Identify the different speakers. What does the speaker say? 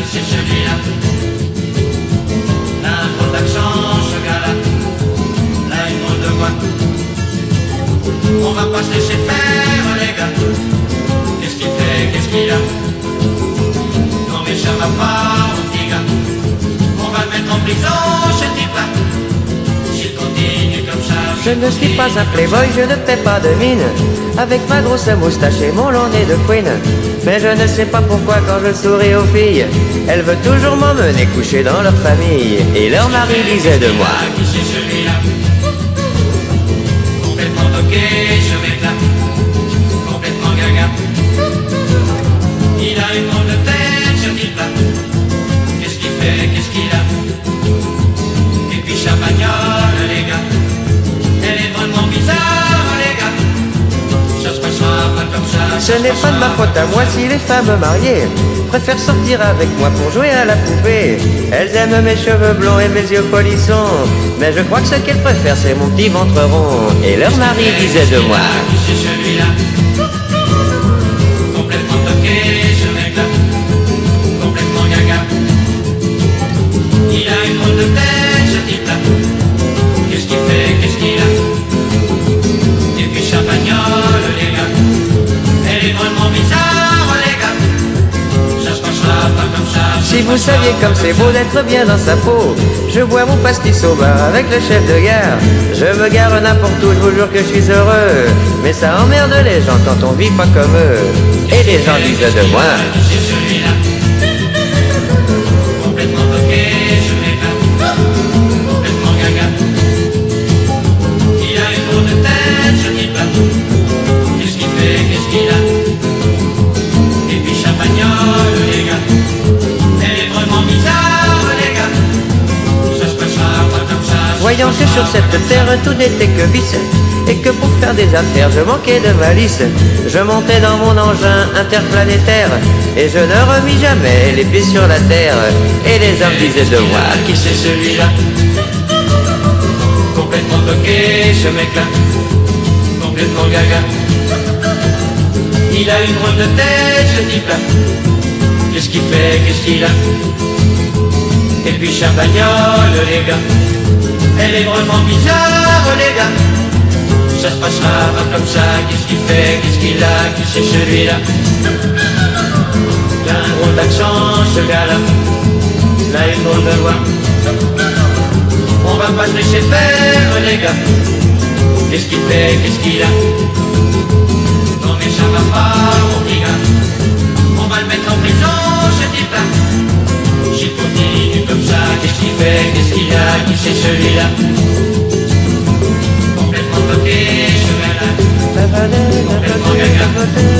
Speaker 1: qui c'est celui-là? Là, un drôle d'accent, ce gars-là. Là, une drôle de voix. On va pas se laisser faire, les gars. Qu'est-ce qu'il fait, qu'est-ce qu'il a? Non mais ça va pas, mon petit gars. On va le mettre en prison, ce type-là. S'il continue comme ça.
Speaker 2: Je ne suis pas un playboy, je ne fais pas de mine, avec ma grosse moustache et mon long nez de queen. Mais je ne sais pas pourquoi quand je souris aux filles, elles veulent toujours m'emmener coucher dans leur famille. Et leur mari disait de moi:
Speaker 1: qui c'est celui-là? Complètement toqué, ce mec-là. Complètement gaga. Il a une drôle de tête, ce type-là. Qu'est-ce qu'il fait, qu'est-ce qu'il a? Et puis sa bagnole, les gars. Elle est vraiment bizarre, les gars. Ça se passera pas comme ça.
Speaker 2: Ce n'est pas de ma faute à moi si les femmes mariées préfèrent sortir avec moi pour jouer à la poupée. Elles aiment mes cheveux blonds et mes yeux polissons, mais je crois que ce qu'elles préfèrent c'est mon petit ventre rond. Et leur mari disait de moi:
Speaker 1: qui c'est celui-là? Complètement toqué, ce mec-là. Complètement gaga. Il a une drôle de tête, ce type-là. Qu'est-ce qu'il fait, qu'est-ce qu'il a? Et puis sa bagnole, les gars. Elle est vraiment bizarre, les gars. Ça se passera pas comme ça.
Speaker 2: Si vous saviez comme c'est beau d'être bien dans sa peau, je bois mon pastis au bar avec le chef de gare. Je me gare n'importe où, je vous jure que je suis heureux. Mais ça emmerde les gens quand on vit pas comme eux. Et les gens disent de moi:
Speaker 1: C'est celui-là. Complètement toqué, ce mec-là. Complètement gaga. Il a une drôle de tête, ce type-là. Qu'est-ce qu'il fait, qu'est-ce qu'il a? Et puis sa bagnole, les gars. Elle est vraiment bizarre, les gars. Ça se passera pas comme ça.
Speaker 2: voyant que sur cette terre tout n'était que vice, et que pour faire des affaires je manquais de malice, je montais dans mon engin interplanétaire, et je ne remis jamais les pieds sur la terre. Et les hommes disaient de moi:
Speaker 1: qui c'est celui-là? Complètement toqué, ce mec-là. Complètement gaga. Il a une drôle de tête, ce type-là. Qu'est-ce qu'il fait, qu'est-ce qu'il a? Et puis sa bagnole, les gars. Elle est vraiment bizarre, les gars. Ça se passera pas comme ça. Qu'est-ce qu'il fait, qu'est-ce qu'il a? Qui c'est celui-là? Il a un drôle d'accent, ce gars-là. Là, une drôle de voix. On va pas se laisser faire, les gars. Qu'est-ce qu'il fait, qu'est-ce qu'il a? Non mais ça va pas, mon petit gars. On va le mettre en prison, ce type-là. S'il continue comme ça, qu'est-ce qu'il fait, qu'est-ce qu'il a? Qui c'est celui-là? Complètement toqué, ce gars-là. Complètement gaga.